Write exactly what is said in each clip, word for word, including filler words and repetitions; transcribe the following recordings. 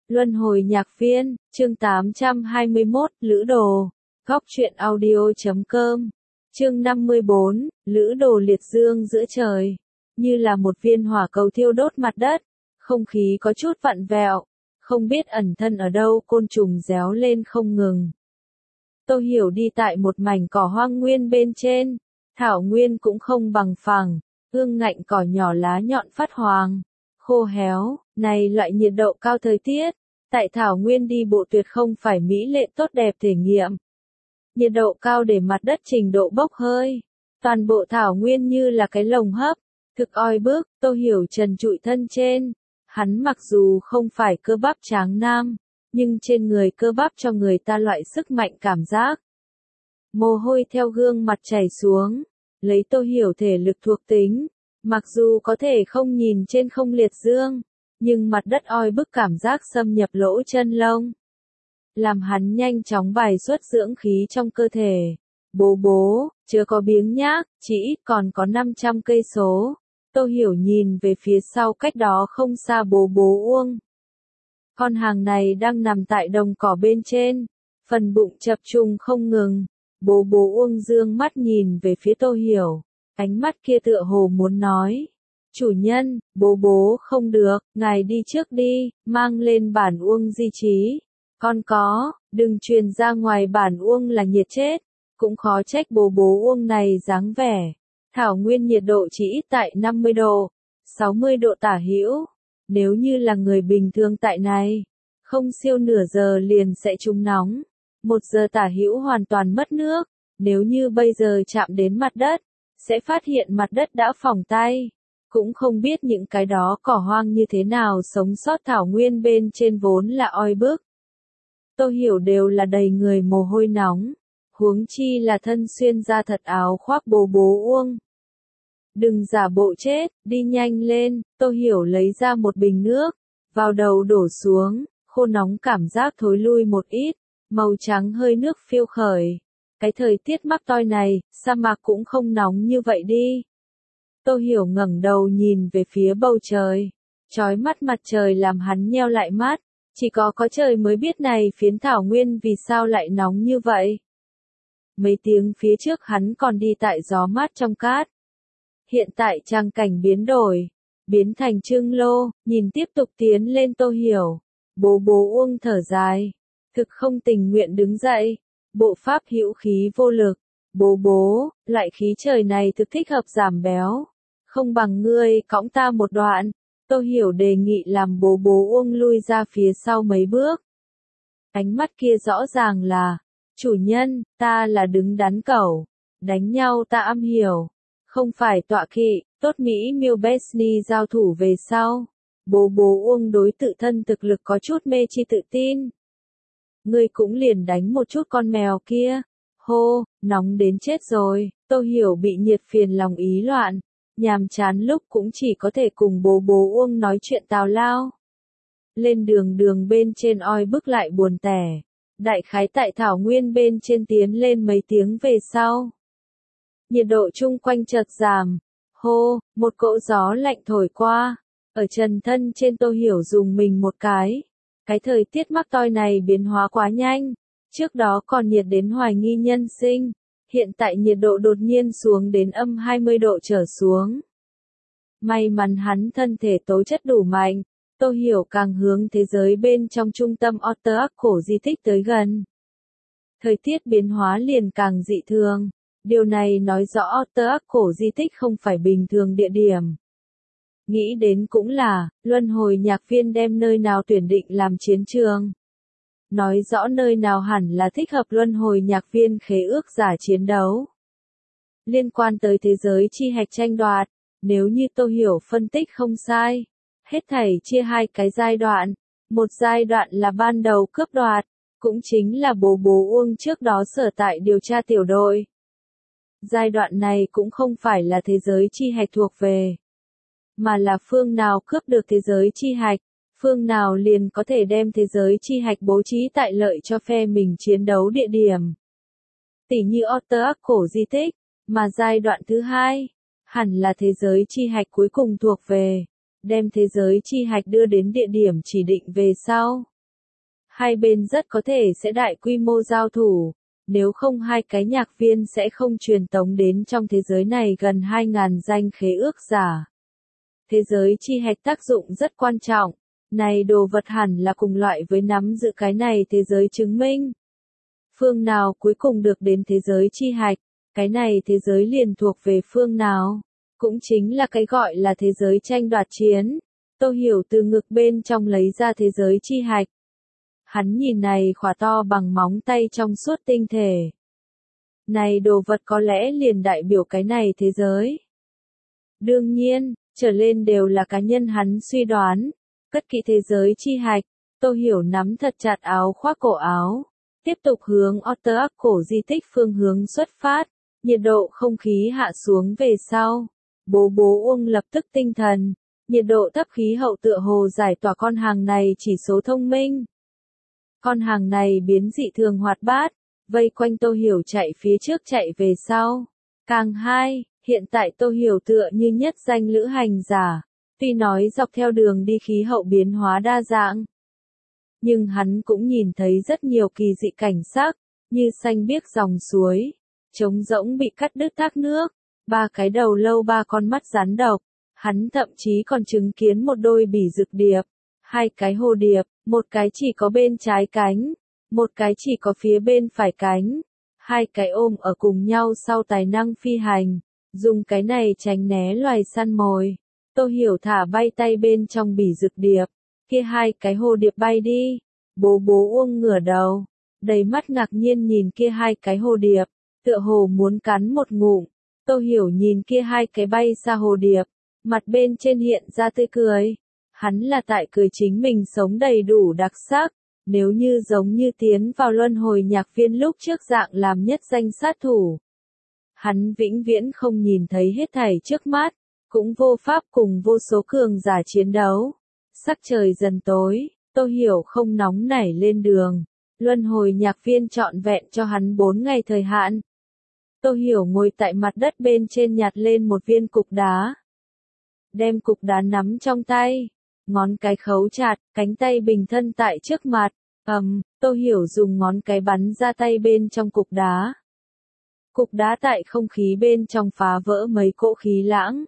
Luân hồi nhạc viên, chương tám trăm hai mươi mốt, Lữ đồ, góc truyện audio chấm com, chương năm mươi bốn, Lữ đồ liệt dương giữa trời, như là một viên hỏa cầu thiêu đốt mặt đất, không khí có chút vặn vẹo, không biết ẩn thân ở đâu, côn trùng réo lên không ngừng. Tô Hiểu đi tại một mảnh cỏ hoang nguyên bên trên, thảo nguyên cũng không bằng phẳng, ương ngạnh cỏ nhỏ lá nhọn phát hoàng, khô héo, này loại nhiệt độ cao thời tiết, tại thảo nguyên đi bộ tuyệt không phải mỹ lệ tốt đẹp thể nghiệm. Nhiệt độ cao để mặt đất trình độ bốc hơi, toàn bộ thảo nguyên như là cái lồng hấp, thực oi bức. Tô Hiểu trần trụi thân trên, hắn mặc dù không phải cơ bắp tráng nam, nhưng trên người cơ bắp cho người ta loại sức mạnh cảm giác. Mồ hôi theo gương mặt chảy xuống, lấy Tô Hiểu thể lực thuộc tính, mặc dù có thể không nhìn trên không liệt dương, nhưng mặt đất oi bức cảm giác xâm nhập lỗ chân lông, làm hắn nhanh chóng bài xuất dưỡng khí trong cơ thể. Bố bố, chưa có biếng nhác, chỉ ít còn có năm trăm cây số. Tô Hiểu nhìn về phía sau cách đó không xa bố bố Uông. Con hàng này đang nằm tại đồng cỏ bên trên, phần bụng chập trùng không ngừng. Bố bố Uông dương mắt nhìn về phía Tô Hiểu, ánh mắt kia tựa hồ muốn nói: chủ nhân, bố bố không được, ngài đi trước đi, mang lên bản Uông di trí. Con có, đừng truyền ra ngoài bản Uông là nhiệt chết, cũng khó trách bố bố Uông này dáng vẻ. Thảo nguyên nhiệt độ chỉ ít tại năm mươi độ, sáu mươi độ tả hữu. Nếu như là người bình thường tại này, không siêu nửa giờ liền sẽ trúng nóng, một giờ tả hữu hoàn toàn mất nước. Nếu như bây giờ chạm đến mặt đất, sẽ phát hiện mặt đất đã phỏng tay. Cũng không biết những cái đó cỏ hoang như thế nào sống sót thảo nguyên bên trên vốn là oi bức. Tô Hiểu đều là đầy người mồ hôi nóng, huống chi là thân xuyên da thật áo khoác bố bố Uông. Đừng giả bộ chết, đi nhanh lên. Tô Hiểu lấy ra một bình nước, vào đầu đổ xuống, khô nóng cảm giác thối lui một ít, màu trắng hơi nước phiêu khởi. Cái thời tiết mắc toi này, sa mạc cũng không nóng như vậy đi. Tô Hiểu ngẩng đầu nhìn về phía bầu trời, chói mắt mặt trời làm hắn nheo lại mắt, chỉ có có trời mới biết này phiến thảo nguyên vì sao lại nóng như vậy. Mấy tiếng phía trước hắn còn đi tại gió mát trong cát. Hiện tại trang cảnh biến đổi, biến thành trương lô, nhìn tiếp tục tiến lên Tô Hiểu. Bố bố Uông thở dài, thực không tình nguyện đứng dậy, bộ pháp hữu khí vô lực. Bố bố, loại khí trời này thực thích hợp giảm béo, không bằng ngươi cõng ta một đoạn. Tô Hiểu đề nghị làm bố bố Uông lui ra phía sau mấy bước. Ánh mắt kia rõ ràng là: chủ nhân, ta là đứng đắn cẩu, đánh nhau ta am hiểu, không phải tọa kỵ. Tốt Mỹ miêu Besni giao thủ về sau, bố bố Uông đối tự thân thực lực có chút mê chi tự tin. Ngươi cũng liền đánh một chút con mèo kia. Hô, nóng đến chết rồi. Tô Hiểu bị nhiệt phiền lòng ý loạn, nhàm chán lúc cũng chỉ có thể cùng bố bố Uông nói chuyện tào lao. Lên đường đường bên trên oi bức lại buồn tẻ, đại khái tại thảo nguyên bên trên tiến lên mấy tiếng về sau, nhiệt độ chung quanh chợt giảm. Hô, một cỗ gió lạnh thổi qua, ở trần thân trên Tô Hiểu dùng mình một cái. Cái thời tiết mắc toi này biến hóa quá nhanh, trước đó còn nhiệt đến hoài nghi nhân sinh, hiện tại nhiệt độ đột nhiên xuống đến âm hai mươi độ trở xuống. May mắn hắn thân thể tố chất đủ mạnh, Tô Hiểu càng hướng thế giới bên trong trung tâm Otter Ark cổ di tích tới gần. Thời tiết biến hóa liền càng dị thường, điều này nói rõ Otter Ark cổ di tích không phải bình thường địa điểm. Nghĩ đến cũng là, luân hồi nhạc viên đem nơi nào tuyển định làm chiến trường. Nói rõ nơi nào hẳn là thích hợp luân hồi nhạc viên khế ước giả chiến đấu. Liên quan tới thế giới chi hạch tranh đoạt, nếu như Tô Hiểu phân tích không sai, hết thảy chia hai cái giai đoạn. Một giai đoạn là ban đầu cướp đoạt, cũng chính là bố bố Uông trước đó sở tại điều tra tiểu đội. Giai đoạn này cũng không phải là thế giới chi hạch thuộc về, mà là phương nào cướp được thế giới chi hạch, phương nào liền có thể đem thế giới chi hạch bố trí tại lợi cho phe mình chiến đấu địa điểm. Tỉ như Otter Ark cổ di tích, mà giai đoạn thứ hai, hẳn là thế giới chi hạch cuối cùng thuộc về, đem thế giới chi hạch đưa đến địa điểm chỉ định về sau, Hai bên rất có thể sẽ đại quy mô giao thủ, nếu không hai cái nhạc viên sẽ không truyền tống đến trong thế giới này gần hai nghìn danh khế ước giả. Thế giới chi hạch tác dụng rất quan trọng, này đồ vật hẳn là cùng loại với nắm giữ cái này thế giới chứng minh. Phương nào cuối cùng được đến thế giới chi hạch, cái này thế giới liền thuộc về phương nào, cũng chính là cái gọi là thế giới tranh đoạt chiến. Tô Hiểu từ ngực bên trong lấy ra thế giới chi hạch. Hắn nhìn này khỏa to bằng móng tay trong suốt tinh thể. Này đồ vật có lẽ liền đại biểu cái này thế giới. Đương nhiên, trở lên đều là cá nhân hắn suy đoán. Cất kỹ thế giới chi hạch, Tô Hiểu nắm thật chặt áo khoác cổ áo. Tiếp tục hướng Otterak cổ di tích phương hướng xuất phát. Nhiệt độ không khí hạ xuống về sau. Bố bố Uông lập tức tinh thần. Nhiệt độ thấp khí hậu tựa hồ giải tỏa con hàng này chỉ số thông minh. Con hàng này biến dị thường hoạt bát, vây quanh Tô Hiểu chạy phía trước chạy về sau. Càng hai, hiện tại Tô Hiểu tựa như nhất danh lữ hành giả, tuy nói dọc theo đường đi khí hậu biến hóa đa dạng. Nhưng hắn cũng nhìn thấy rất nhiều kỳ dị cảnh sắc, như xanh biếc dòng suối, trống rỗng bị cắt đứt thác nước, ba cái đầu lâu ba con mắt rắn độc. Hắn thậm chí còn chứng kiến một đôi bỉ rực điệp, hai cái hồ điệp, một cái chỉ có bên trái cánh, một cái chỉ có phía bên phải cánh, hai cái ôm ở cùng nhau sau tài năng phi hành, dùng cái này tránh né loài săn mồi. Tô Hiểu thả bay tay bên trong bỉ rực điệp, kia hai cái hồ điệp bay đi, bố bố Uông ngửa đầu, đầy mắt ngạc nhiên nhìn kia hai cái hồ điệp, tựa hồ muốn cắn một ngụm. Tô Hiểu nhìn kia hai cái bay xa hồ điệp, mặt bên trên hiện ra tươi cười. Hắn là tại cười chính mình sống đầy đủ đặc sắc, nếu như giống như tiến vào luân hồi nhạc viên lúc trước dạng làm nhất danh sát thủ. Hắn vĩnh viễn không nhìn thấy hết thảy trước mắt, cũng vô pháp cùng vô số cường giả chiến đấu. Sắc trời dần tối, Tô Hiểu không nóng nảy lên đường, luân hồi nhạc viên trọn vẹn cho hắn bốn ngày thời hạn. Tô Hiểu ngồi tại mặt đất bên trên nhặt lên một viên cục đá. Đem cục đá nắm trong tay, ngón cái khấu chặt, cánh tay bình thân tại trước mặt, ầm, um, Tô Hiểu dùng ngón cái bắn ra tay bên trong cục đá. Cục đá tại không khí bên trong phá vỡ mấy cỗ khí lãng.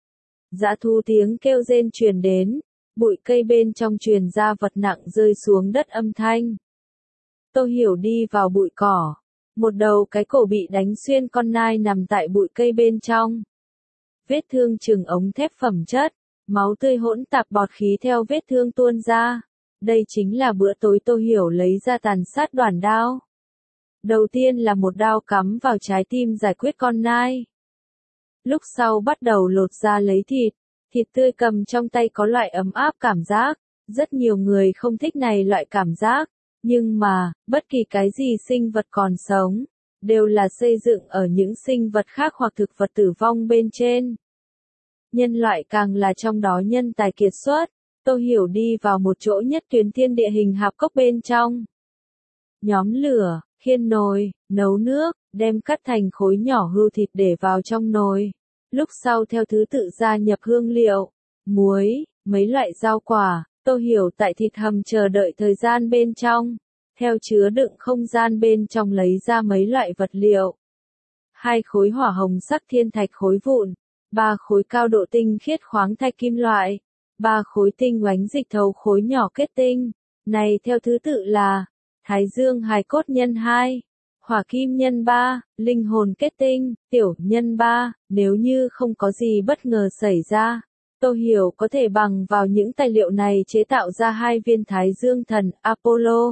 Dã thú tiếng kêu rên truyền đến, bụi cây bên trong truyền ra vật nặng rơi xuống đất âm thanh. Tô Hiểu đi vào bụi cỏ, một đầu cái cổ bị đánh xuyên con nai nằm tại bụi cây bên trong. Vết thương chừng ống thép phẩm chất, máu tươi hỗn tạp bọt khí theo vết thương tuôn ra. Đây chính là bữa tối Tô Hiểu lấy ra tàn sát đoàn đao. Đầu tiên là một đao cắm vào trái tim giải quyết con nai. Lúc sau bắt đầu lột ra lấy thịt, thịt tươi cầm trong tay có loại ấm áp cảm giác. Rất nhiều người không thích này loại cảm giác, nhưng mà, bất kỳ cái gì sinh vật còn sống, đều là xây dựng ở những sinh vật khác hoặc thực vật tử vong bên trên. Nhân loại càng là trong đó nhân tài kiệt xuất. Tô Hiểu đi vào một chỗ nhất tuyến thiên địa hình hạp cốc bên trong. Nhóm lửa, khiên nồi, nấu nước, đem cắt thành khối nhỏ hươu thịt để vào trong nồi. Lúc sau theo thứ tự gia nhập hương liệu, muối, mấy loại rau quả. Tô Hiểu tại thịt hầm chờ đợi thời gian bên trong. Theo chứa đựng không gian bên trong lấy ra mấy loại vật liệu. Hai khối hỏa hồng sắc thiên thạch khối vụn, ba khối cao độ tinh khiết khoáng thạch kim loại, ba khối tinh oánh dịch thấu khối nhỏ kết tinh. Này theo thứ tự là Thái Dương hài cốt nhân hai, hỏa kim nhân ba, linh hồn kết tinh, tiểu nhân ba. Nếu như không có gì bất ngờ xảy ra, Tô Hiểu có thể bằng vào những tài liệu này chế tạo ra hai viên Thái Dương thần Apollo.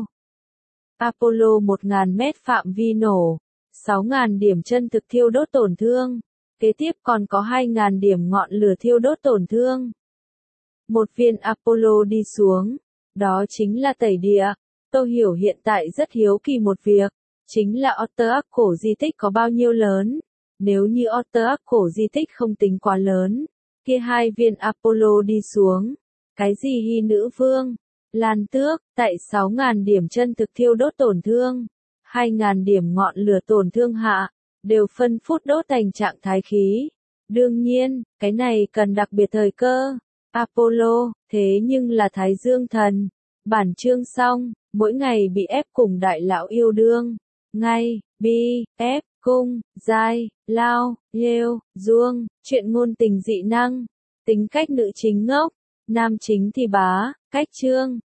Apollo một nghìn mét phạm vi nổ, sáu nghìn điểm chân thực thiêu đốt tổn thương. Kế tiếp còn có hai nghìn điểm ngọn lửa thiêu đốt tổn thương. Một viên Apollo đi xuống, đó chính là tẩy địa. Tô Hiểu hiện tại rất hiếu kỳ một việc, chính là Otterak cổ di tích có bao nhiêu lớn. Nếu như Otterak cổ di tích không tính quá lớn, kia hai viên Apollo đi xuống, cái gì hy nữ vương, Lan Tước, tại sáu nghìn điểm chân thực thiêu đốt tổn thương, hai nghìn điểm ngọn lửa tổn thương hạ, đều phân phút đốt thành trạng thái khí. Đương nhiên, cái này cần đặc biệt thời cơ. Apollo, thế nhưng là Thái Dương thần, Bản chương xong, mỗi ngày bị ép cùng đại lão yêu đương. Ngay, bi, ép, cung, giai, lao, lêu, duông, chuyện ngôn tình dị năng. Tính cách nữ chính ngốc, nam chính thì bá, cách chương.